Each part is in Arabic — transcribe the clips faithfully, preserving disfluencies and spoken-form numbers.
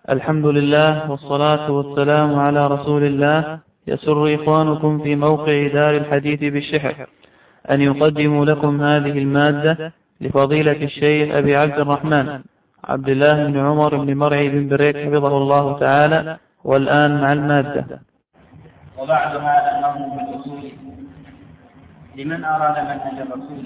الحمد لله والصلاة والسلام على رسول الله. يسر إخوانكم في موقع دار الحديث بالشحر أن يقدموا لكم هذه المادة لفضيلة الشيخ أبي عبد الرحمن عبد الله بن عمر بن مرعي بن بريك حفظه الله تعالى. والآن مع المادة. وبعد هذا النظم بالأصول لمن أراد منهج الرسول،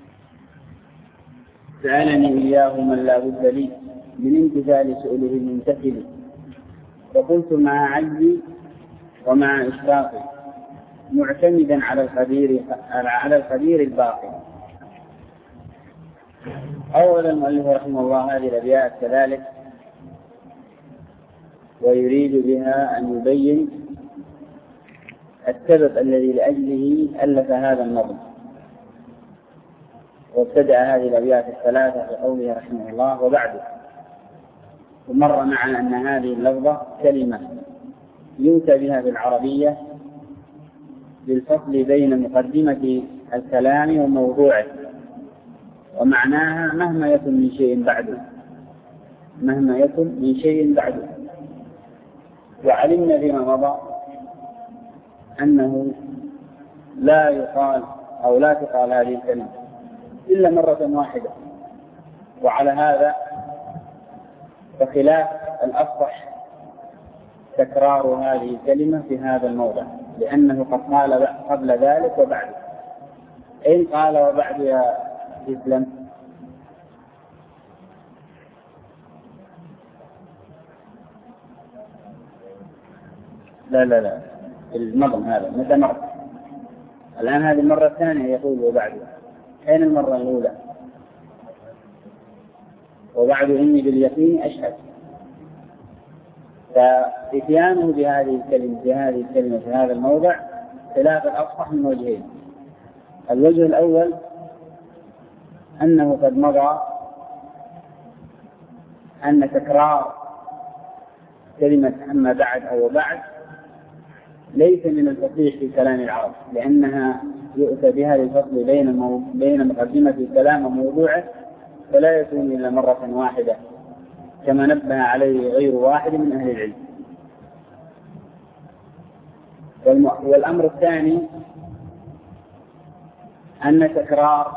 سألني إياه من لا بد لي من امتثال سؤله الممتثل، وقلت مع عجزي ومع إشفاقي معتمدا على القدير على القدير الباقي. أولا المؤلف رحمه الله هذه الأبيات كذلك، ويريد بها أن يبين السبب الذي لأجله ألف هذا النظم. وابتدأ هذه الأبيات الثلاثة بقوله رحمه الله وبعده. ومر معنا أن هذه اللفظة كلمة يؤتى بها في العربية للفصل بين مقدمة الكلام وموضوعه، ومعناها مهما يكن من شيء بعده، مهما يكن من شيء بعده. وعلمنا فيما مضى أنه لا يقال أو لا تقال هذه الكلمة إلا مرة واحدة، وعلى هذا فخلاف الأفصح تكرار هذه الكلمة في هذا الموضع، لأنه قد قال قبل ذلك وبعد. إن قال وبعد يا إسلام؟ لا لا لا النظم هذا متى مر؟ الآن هذه المرة الثانية يقول وبعد. أين المرة الأولى؟ وبعد إني باليقين أشهد. فإتيانه بهذه الكلمة بهذه الكلمة في هذا الموضع خلاف الأفصح من وجهين. الوجه الأول أنه قد مضى أن تكرار كلمة أما بعد أو بعد ليس من الفصيح في كلام العرب، لأنها يؤتى بها للفصل بين مو... بين مقدمة الكلام وموضوعه، فلا يكون إلا مرة واحدة كما نبه عليه غير واحد من أهل العلم. والم... والأمر الثاني أن تكرار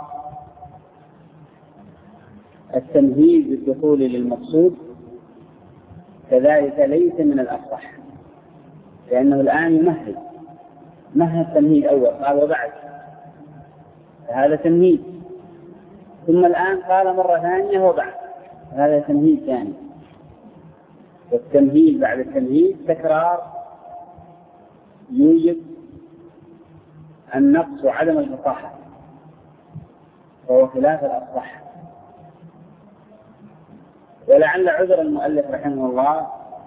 التمهيد بالدخول للمقصود كذلك ليس من الأفصح، لأنه الآن يمهد مهد تمهيد أول قال وبعد، هذا تمهيد، ثم الآن قال مرة ثانية وبعد، هذا تمهيد ثاني. والتمهيد بعد التمهيد تكرار يوجب النقص وعدم الفصاحة، وهو خلاف الأفصح. ولعل عذر المؤلف رحمه الله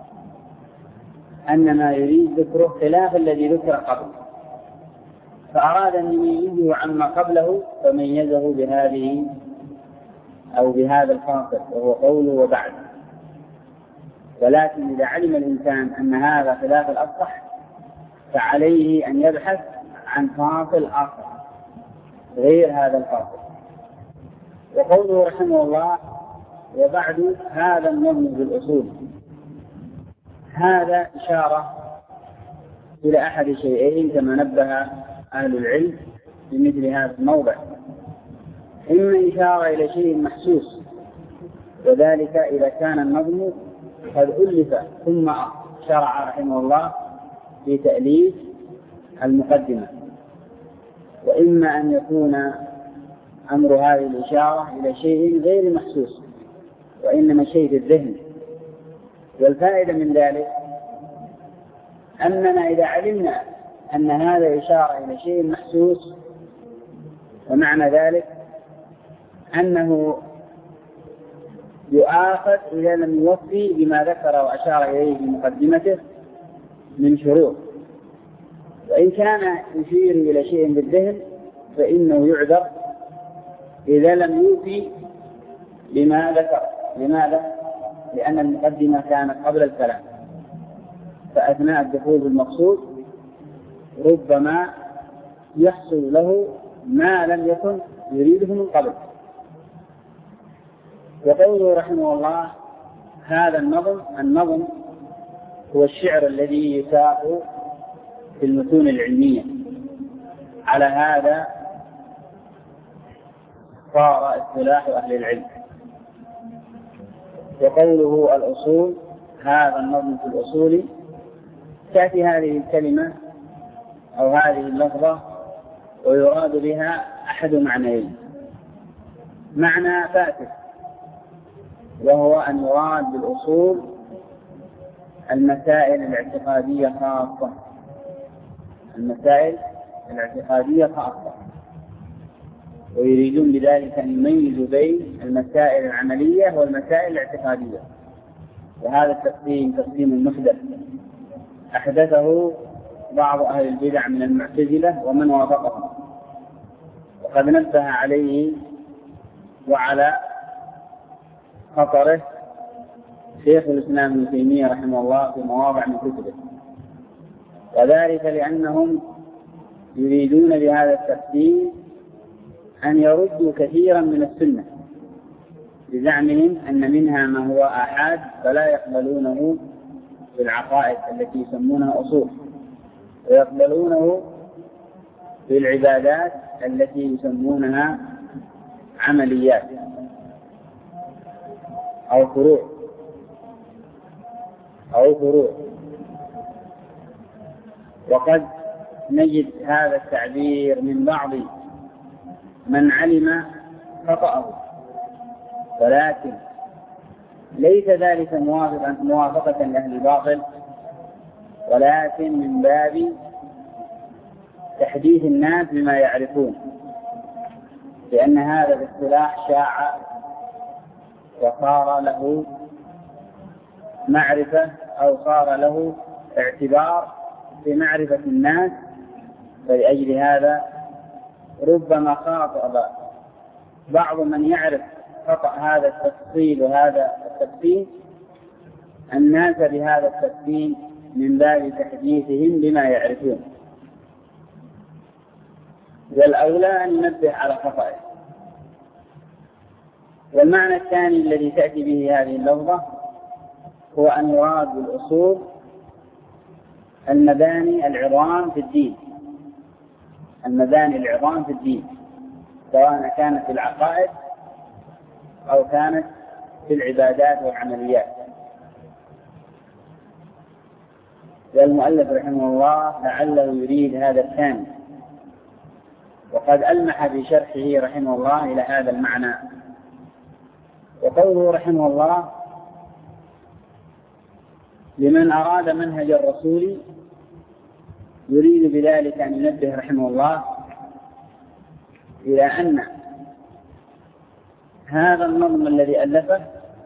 أن ما يريد ذكره خلاف الذي ذكر قبل، فأراد أن يميزه عما قبله فميزه بهذه أو بهذا الفاصل وهو قوله وبعد. ولكن إذا علم الإنسان أن هذا خلاف الأفصح فعليه أن يبحث عن فاصل آخر غير هذا الفاصل. وقوله رحمه الله وبعد هذا النظم بالأصول، هذا إشارة إلى أحد شيئين كما نبه أهل العلم بمثل هذا الموضع. إما إشارة إلى شيء محسوس، وذلك إذا كان النظم قد ألف ثم شرع رحمه الله في تأليف المقدمة. وإما أن يكون أمر هذه الإشارة إلى شيء غير محسوس وإنما شيء في الذهن. والفائدة من ذلك أننا إذا علمنا أن هذا إشارة إلى شيء محسوس، ومعنى ذلك أنه يؤاخذ إذا لم يوفي بما ذكر وأشار إليه في مقدمته من شروط. وإن كان يشير إلى شيء بالذهن فإنه يعذر إذا لم يوفي بما ذكر. لماذا؟ لأن المقدمة كانت قبل الكلام، فأثناء الدخول بالمقصود ربما يحصل له ما لم يكن يريده من قبل. وقوله رحمه الله هذا النظم النظم هو الشعر الذي يساق في المتون العلمية. على هذا صار اصطلاح أهل العلم. وقوله الأصول، هذا النظم في الأصول، تأتي هذه الكلمة أو هذه اللفظة ويراد بها أحد معنيين: معنى فاسد، وهو أن يراد بالأصول المسائل الاعتقادية خاصة، المسائل الاعتقادية خاصة، ويريدون بذلك أن يميزوا بين المسائل العملية والمسائل الاعتقادية. وهذا التقسيم تقسيم محدث أحدثه بعض أهل البدع من المعتزلة ومن وافقهم، وقد نبه عليه وعلى خطره شيخ الإسلام ابن تيمية رحمه الله في مواضع من كتبه، وذلك لأنهم يريدون بهذا التقسيم أن يردوا كثيرا من السنة بزعمهم أن منها ما هو آحاد فلا يقبلونه في العقائد التي يسمونها أصول، ويقبلونه في العبادات التي يسمونها عمليات أو فروع أو فروع. وقد نجد هذا التعبير من بعض من علم خطأه، ولكن ليس ذلك موافقا موافقة لأهل الباطل، ولكن من باب تحديث الناس بما يعرفون، لأن هذا الاصطلاح شاع وصار له معرفة أو صار له اعتبار في معرفة الناس. فلأجل هذا ربما خاطب بعض من يعرف خطأ هذا التفصيل وهذا التقسيم الناس بهذا التقسيم من باب تحديثهم بما يعرفون، والأولى أن ننبه على خطأه. والمعنى الثاني الذي تأتي به هذه اللفظة هو أن يراد بالأصول المباني العظام في الدين، المباني العظام في الدين، سواء كانت في العقائد أو كانت في العبادات والعمليات. والمؤلف رحمه الله لعله يريد هذا الثاني، وقد ألمح في شرحه رحمه الله إلى هذا المعنى. وقوله رحمه الله: لمن أراد منهج الرسول، يريد بذلك أن ينبه رحمه الله إلى أن هذا النظم الذي ألفه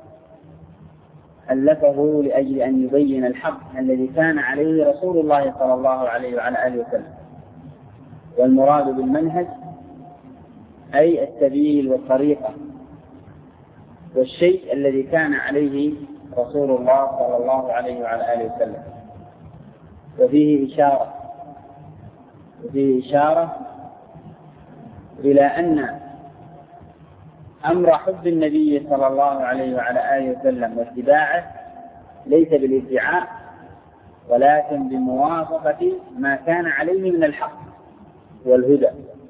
ألفه لأجل أن يبين الحق الذي كان عليه رسول الله صلى الله عليه وعلى آله وسلم. والمراد بالمنهج أي السبيل والطريقة والشيء الذي كان عليه رسول الله صلى الله عليه وعلى آله وسلم. وفيه إشارة وفيه إشارة إلى أن أمر حب النبي صلى الله عليه وعلى آله وسلم واتباعه ليس بالادعاء، ولكن بموافقة ما كان عليه من الحق والهدى.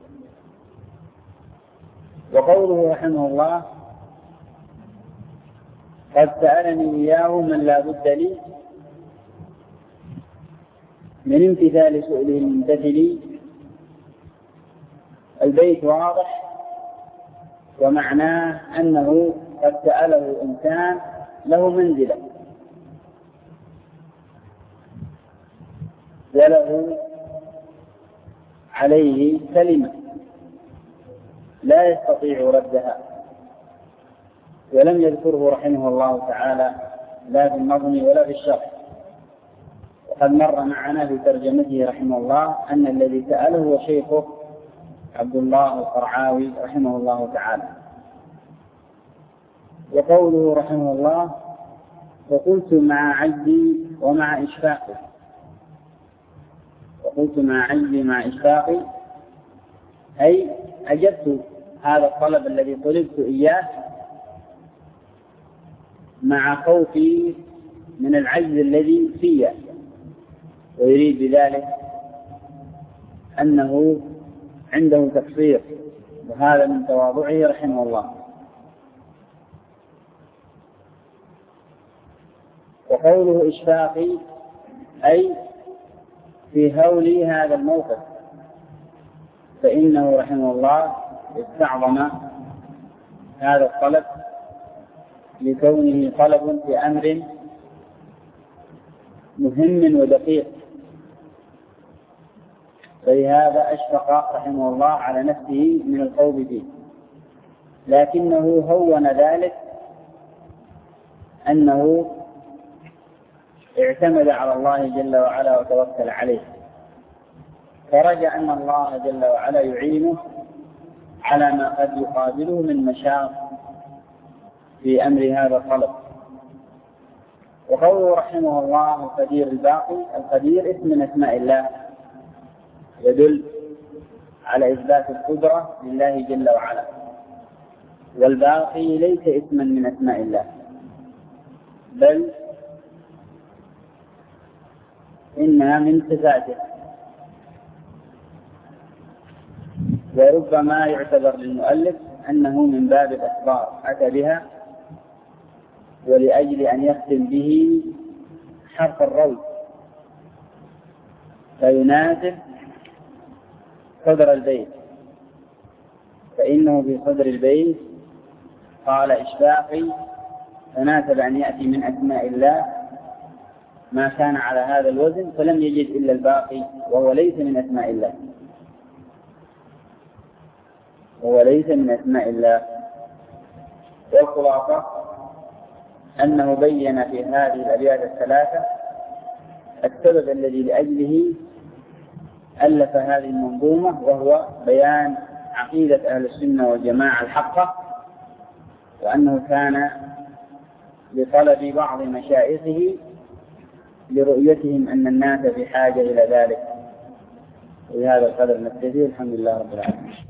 وقوله رحمه الله: قد سألني إياه من لا بد لي من امتثال سؤله الممتثل. البيت واضح، ومعناه أنه قد سأله إنسان له منزلة وله عليه كلمة لا يستطيع ردها، ولم يذكره رحمه الله تعالى لا في النظم ولا في الشرح. وقد مر معنا في ترجمته رحمه الله أن الذي سأله هو شيخه عبد الله القرعاوي رحمه الله تعالى. وقوله رحمه الله: وقلت مع عجزي ومع إشفاقي. وقلت مع عجزي مع إشفاقي أي أجبت هذا الطلب الذي طلبت إياه مع خوفي من العجز الذي فيه، ويريد بذلك أنه عنده تقصير، وهذا من تواضعه رحمه الله. وقوله إشفاقي أي في هول هذا الموقف، فإنه رحمه الله استعظم هذا الطلب لكونه طلب في أمر مهم ودقيق، فلهذا أشفق رحمه الله على نفسه من الخوض فيه، لكنه هون ذلك أنه اعتمد على الله جل وعلا وتوكل عليه، فرجى أن الله جل وعلا يعينه على ما قد يقابله من مشاق في أمر هذا الطلب. وقوله رحمه الله القدير الباقي، القدير اسم من أسماء الله يدل على إثبات القدرة لله جل وعلا، والباقي ليس اسما من أسماء الله، بل إنها من صفاته، وربما يعتبر للمؤلف أنه من باب الأخبار أتى بها ولأجل أن يختم به حرف الروي فيناسب صدر البيت، فإنه في صدر البيت قال إشفاقي، فناسب أن يأتي من أسماء الله ما كان على هذا الوزن، فلم يجد إلا الباقي وهو ليس من أسماء الله وهو ليس من أسماء الله. والخلاصة أنه بين في هذه الأبيات الثلاثة السبب الذي لأجله ألف هذه المنظومة، وهو بيان عقيدة أهل السنة والجماعة الحقة، وأنه كان لطلب بعض مشايخه لرؤيتهم أن الناس بحاجة إلى ذلك. وبهذا القدر نكتفي، الحمد لله رب العالمين.